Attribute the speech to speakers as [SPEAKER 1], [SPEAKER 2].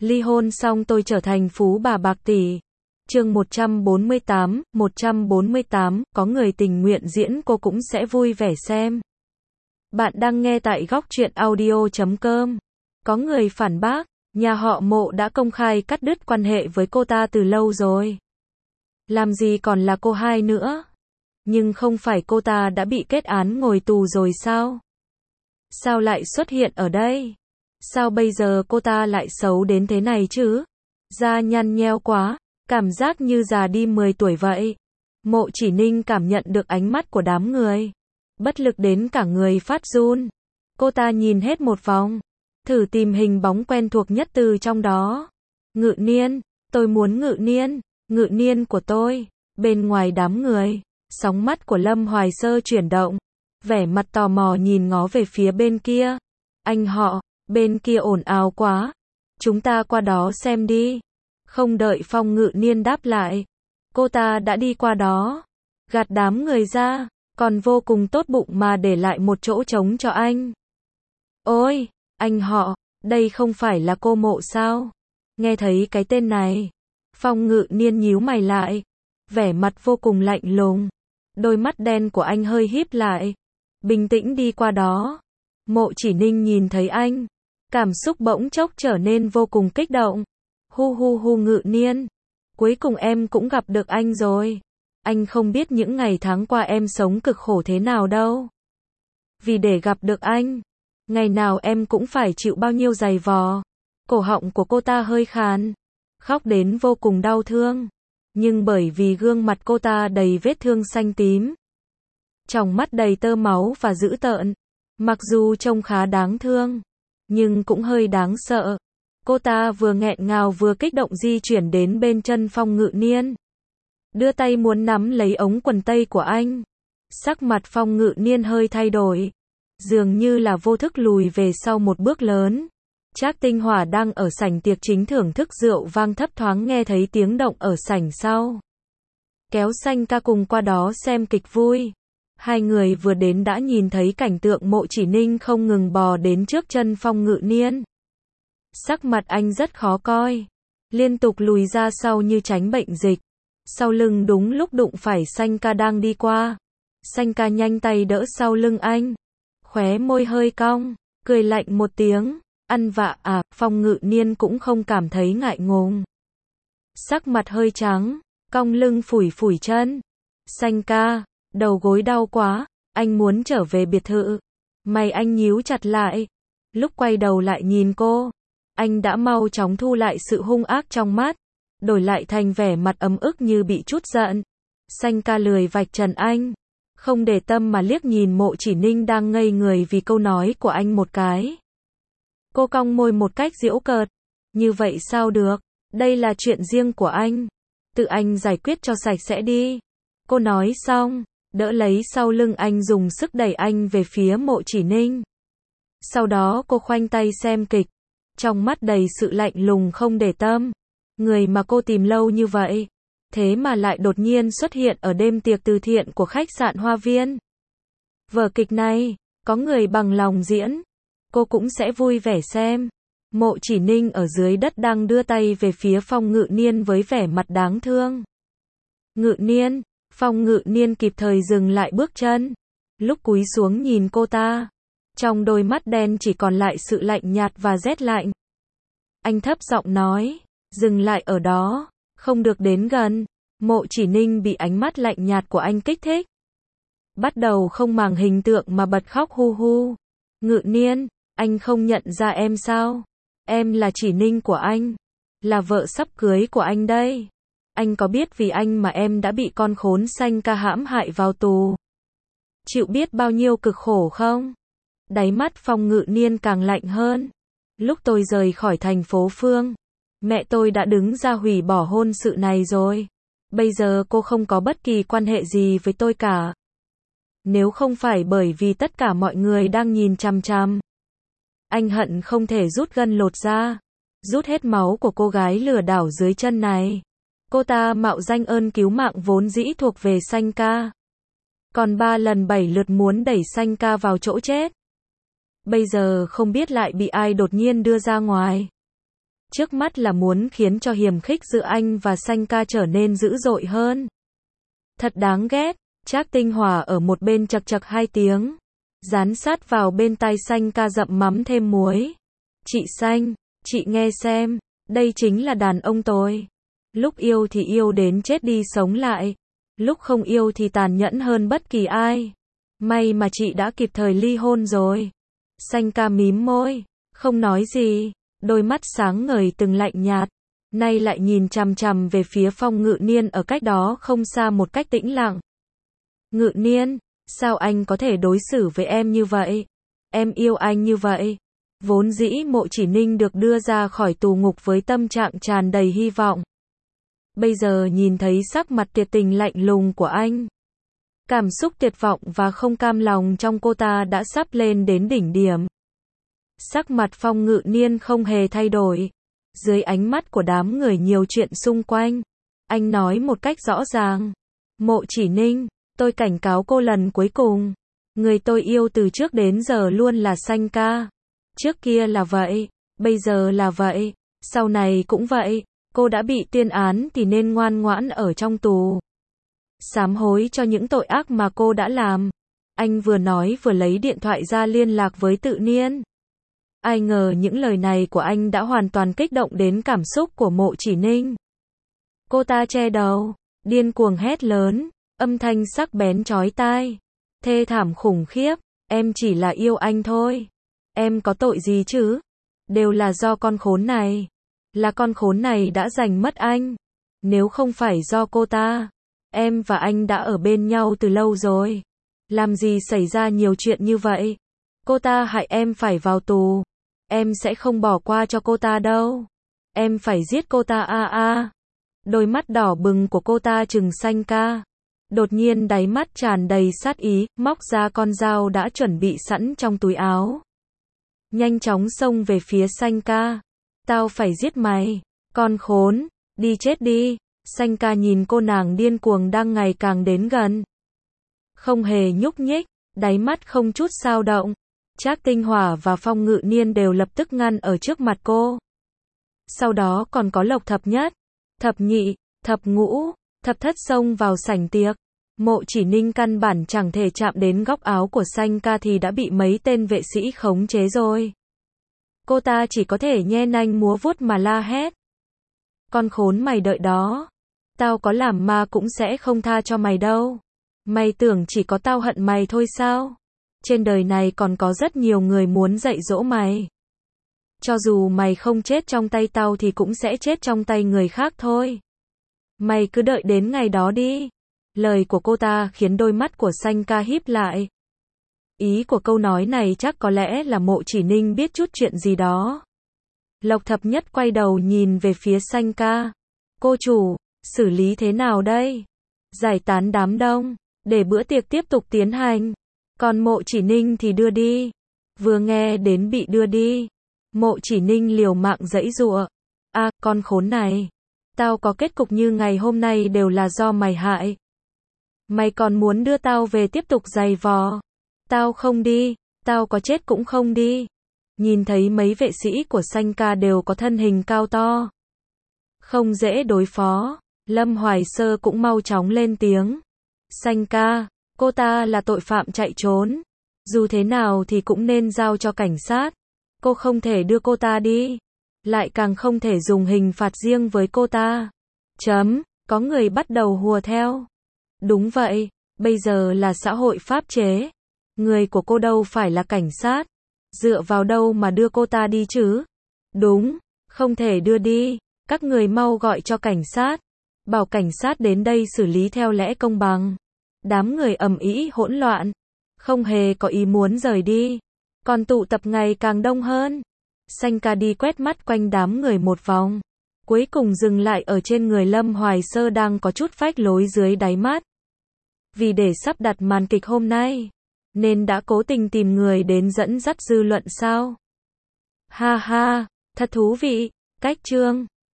[SPEAKER 1] Ly hôn xong tôi trở thành phú bà bạc tỷ. Chương 148, có người tình nguyện diễn cô cũng sẽ vui vẻ xem. Bạn đang nghe tại góc truyện audio.com. Có người phản bác, nhà họ Mộ đã công khai cắt đứt quan hệ với cô ta từ lâu rồi. Làm gì còn là cô hai nữa? Nhưng không phải cô ta đã bị kết án ngồi tù rồi sao? Sao lại xuất hiện ở đây? Sao bây giờ cô ta lại xấu đến thế này chứ? Da nhăn nheo quá, cảm giác như già đi 10 tuổi vậy. Mộ Chỉ Ninh cảm nhận được ánh mắt của đám người. Bất lực đến cả người phát run. Cô ta nhìn hết một vòng, thử tìm hình bóng quen thuộc nhất từ trong đó. Ngự Niên, tôi muốn Ngự Niên, Ngự Niên của tôi. Bên ngoài đám người, sóng mắt của Lâm Hoài Sơ chuyển động, vẻ mặt tò mò nhìn ngó về phía bên kia. Anh họ, bên kia ồn ào quá, chúng ta qua đó xem đi. Không đợi Phong Ngự Niên đáp lại, cô ta đã đi qua đó, gạt đám người ra, còn vô cùng tốt bụng mà để lại một chỗ trống cho anh. Ôi, anh họ, đây không phải là cô Mộ sao? Nghe thấy cái tên này, Phong Ngự Niên nhíu mày lại, vẻ mặt vô cùng lạnh lùng. Đôi mắt đen của anh hơi híp lại, bình tĩnh đi qua đó. Mộ Chỉ Ninh nhìn thấy anh, cảm xúc bỗng chốc trở nên vô cùng kích động. Hu hu hu, Ngự Niên, cuối cùng em cũng gặp được anh rồi. Anh không biết những ngày tháng qua em sống cực khổ thế nào đâu. Vì để gặp được anh, ngày nào em cũng phải chịu bao nhiêu giày vò. Cổ họng của cô ta hơi khàn, khóc đến vô cùng đau thương. Nhưng bởi vì gương mặt cô ta đầy vết thương xanh tím, tròng mắt đầy tơ máu và dữ tợn, mặc dù trông khá đáng thương, nhưng cũng hơi đáng sợ. Cô ta vừa nghẹn ngào vừa kích động di chuyển đến bên chân Phong Ngự Niên, đưa tay muốn nắm lấy ống quần tây của anh. Sắc mặt Phong Ngự Niên hơi thay đổi, dường như là vô thức lùi về sau một bước lớn. Trác Tinh Hỏa đang ở sảnh tiệc chính thưởng thức rượu vang thấp thoáng nghe thấy tiếng động ở sảnh sau, kéo Xanh Ca cùng qua đó xem kịch vui. Hai người vừa đến đã nhìn thấy cảnh tượng Mộ Chỉ Ninh không ngừng bò đến trước chân Phong Ngự Niên. Sắc mặt anh rất khó coi, liên tục lùi ra sau như tránh bệnh dịch. Sau lưng đúng lúc đụng phải Xanh Ca đang đi qua. Xanh Ca nhanh tay đỡ sau lưng anh, khóe môi hơi cong, cười lạnh một tiếng. Ăn vạ à? Phong Ngự Niên cũng không cảm thấy ngại ngùng, sắc mặt hơi trắng, cong lưng phủi phủi chân. Xanh Ca, đầu gối đau quá, anh muốn trở về biệt thự. Mày anh nhíu chặt lại, lúc quay đầu lại nhìn cô, anh đã mau chóng thu lại sự hung ác trong mắt, đổi lại thành vẻ mặt ấm ức như bị trút giận. Xanh Ca lười vạch trần anh, không để tâm mà liếc nhìn Mộ Chỉ Ninh đang ngây người vì câu nói của anh một cái. Cô cong môi một cách giễu cợt, như vậy sao được, đây là chuyện riêng của anh, tự anh giải quyết cho sạch sẽ đi. Cô nói xong, đỡ lấy sau lưng anh dùng sức đẩy anh về phía Mộ Chỉ Ninh. Sau đó cô khoanh tay xem kịch, trong mắt đầy sự lạnh lùng không để tâm. Người mà cô tìm lâu như vậy, thế mà lại đột nhiên xuất hiện ở đêm tiệc từ thiện của khách sạn Hoa Viên. Vở kịch này, có người bằng lòng diễn, cô cũng sẽ vui vẻ xem. Mộ Chỉ Ninh ở dưới đất đang đưa tay về phía Phong Ngự Niên với vẻ mặt đáng thương. Ngự Niên, Phong Ngự Niên kịp thời dừng lại bước chân, lúc cúi xuống nhìn cô ta, trong đôi mắt đen chỉ còn lại sự lạnh nhạt và rét lạnh. Anh thấp giọng nói, dừng lại ở đó, không được đến gần. Mộ Chỉ Ninh bị ánh mắt lạnh nhạt của anh kích thích, bắt đầu không màng hình tượng mà bật khóc hu hu. Ngự Niên, anh không nhận ra em sao? Em là Chỉ Ninh của anh, là vợ sắp cưới của anh đây. Anh có biết vì anh mà em đã bị con khốn Xanh Ca hãm hại vào tù, chịu biết bao nhiêu cực khổ không? Đáy mắt Phong Ngự Niên càng lạnh hơn. Lúc tôi rời khỏi thành phố Phương, mẹ tôi đã đứng ra hủy bỏ hôn sự này rồi. Bây giờ cô không có bất kỳ quan hệ gì với tôi cả. Nếu không phải bởi vì tất cả mọi người đang nhìn chằm chằm, anh hận không thể rút gân lột da, rút hết máu của cô gái lừa đảo dưới chân này. Cô ta mạo danh ơn cứu mạng vốn dĩ thuộc về Xanh Ca, còn 3 lần 7 lượt muốn đẩy Xanh Ca vào chỗ chết. Bây giờ không biết lại bị ai đột nhiên đưa ra ngoài. Trước mắt là muốn khiến cho hiềm khích giữa anh và Sanh ca trở nên dữ dội hơn. Thật đáng ghét, Trác Tinh Hòa ở một bên chậc chậc 2 tiếng. Dán sát vào bên tai Sanh ca dậm mắm thêm muối. Chị Sanh, chị nghe xem, đây chính là đàn ông tôi. Lúc yêu thì yêu đến chết đi sống lại. Lúc không yêu thì tàn nhẫn hơn bất kỳ ai. May mà chị đã kịp thời ly hôn rồi. Sanh ca mím môi, không nói gì, đôi mắt sáng ngời từng lạnh nhạt. Nay lại nhìn chằm chằm về phía Phong Ngự Niên ở cách đó không xa một cách tĩnh lặng. Ngự Niên, sao anh có thể đối xử với em như vậy? Em yêu anh như vậy. Vốn dĩ Mộ Chỉ Ninh được đưa ra khỏi tù ngục với tâm trạng tràn đầy hy vọng. Bây giờ nhìn thấy sắc mặt tuyệt tình lạnh lùng của anh. Cảm xúc tuyệt vọng và không cam lòng trong cô ta đã sắp lên đến đỉnh điểm. Sắc mặt Phong Ngự Niên không hề thay đổi. Dưới ánh mắt của đám người nhiều chuyện xung quanh, anh nói một cách rõ ràng. Mộ Chỉ Ninh, tôi cảnh cáo cô lần cuối cùng. Người tôi yêu từ trước đến giờ luôn là Sanh ca. Trước kia là vậy, bây giờ là vậy, sau này cũng vậy. Cô đã bị tuyên án thì nên ngoan ngoãn ở trong tù. Sám hối cho những tội ác mà cô đã làm. Anh vừa nói vừa lấy điện thoại ra liên lạc với Tự Niên. Ai ngờ những lời này của anh đã hoàn toàn kích động đến cảm xúc của Mộ Chỉ Ninh. Cô ta che đầu, điên cuồng hét lớn, âm thanh sắc bén chói tai, thê thảm khủng khiếp, em chỉ là yêu anh thôi. Em có tội gì chứ? Đều là do con khốn này. Là con khốn này đã giành mất anh. Nếu không phải do cô ta, em và anh đã ở bên nhau từ lâu rồi. Làm gì xảy ra nhiều chuyện như vậy? Cô ta hại em phải vào tù. Em sẽ không bỏ qua cho cô ta đâu. Em phải giết cô ta a. Đôi mắt đỏ bừng của cô ta trừng Sanh ca. Đột nhiên đáy mắt tràn đầy sát ý, móc ra con dao đã chuẩn bị sẵn trong túi áo. Nhanh chóng xông về phía Sanh ca. Tao phải giết mày, con khốn, đi chết đi. Sanh ca nhìn cô nàng điên cuồng đang ngày càng đến gần. Không hề nhúc nhích, đáy mắt không chút dao động. Trác Tinh Hòa và Phong Ngự Niên đều lập tức ngăn ở trước mặt cô. Sau đó còn có Lộc Thập Nhất, Thập Nhị, Thập Ngũ, Thập Thất xông vào sảnh tiệc. Mộ Chỉ Ninh căn bản chẳng thể chạm đến góc áo của Sanh ca thì đã bị mấy tên vệ sĩ khống chế rồi. Cô ta chỉ có thể nhe nanh múa vuốt mà la hét. Con khốn mày đợi đó. Tao có làm ma cũng sẽ không tha cho mày đâu. Mày tưởng chỉ có tao hận mày thôi sao? Trên đời này còn có rất nhiều người muốn dạy dỗ mày. Cho dù mày không chết trong tay tao thì cũng sẽ chết trong tay người khác thôi. Mày cứ đợi đến ngày đó đi. Lời của cô ta khiến đôi mắt của Sanh ca híp lại. Ý của câu nói này chắc có lẽ là Mộ Chỉ Ninh biết chút chuyện gì đó. Lộc Thập Nhất quay đầu nhìn về phía Sanh ca. Cô chủ, xử lý thế nào đây? Giải tán đám đông, để bữa tiệc tiếp tục tiến hành. Còn Mộ Chỉ Ninh thì đưa đi. Vừa nghe đến bị đưa đi, Mộ Chỉ Ninh liều mạng giãy giụa. À, con khốn này. Tao có kết cục như ngày hôm nay đều là do mày hại. Mày còn muốn đưa tao về tiếp tục giày vò. Tao không đi, tao có chết cũng không đi. Nhìn thấy mấy vệ sĩ của Sanh ca đều có thân hình cao to. Không dễ đối phó, Lâm Hoài Sơ cũng mau chóng lên tiếng. Sanh ca, cô ta là tội phạm chạy trốn. Dù thế nào thì cũng nên giao cho cảnh sát. Cô không thể đưa cô ta đi. Lại càng không thể dùng hình phạt riêng với cô ta. Có người bắt đầu hùa theo. Đúng vậy, bây giờ là xã hội pháp chế. Người của cô đâu phải là cảnh sát. Dựa vào đâu mà đưa cô ta đi chứ? Đúng, không thể đưa đi. Các người mau gọi cho cảnh sát. Bảo cảnh sát đến đây xử lý theo lẽ công bằng. Đám người ầm ĩ hỗn loạn. Không hề có ý muốn rời đi. Còn tụ tập ngày càng đông hơn. Sanh ca đi quét mắt quanh đám người một vòng. Cuối cùng dừng lại ở trên người Lâm Hoài Sơ đang có chút phách lối dưới đáy mắt. Vì để sắp đặt màn kịch hôm nay, nên đã cố tình tìm người đến dẫn dắt dư luận sao? Ha ha, thật thú vị. Cách chương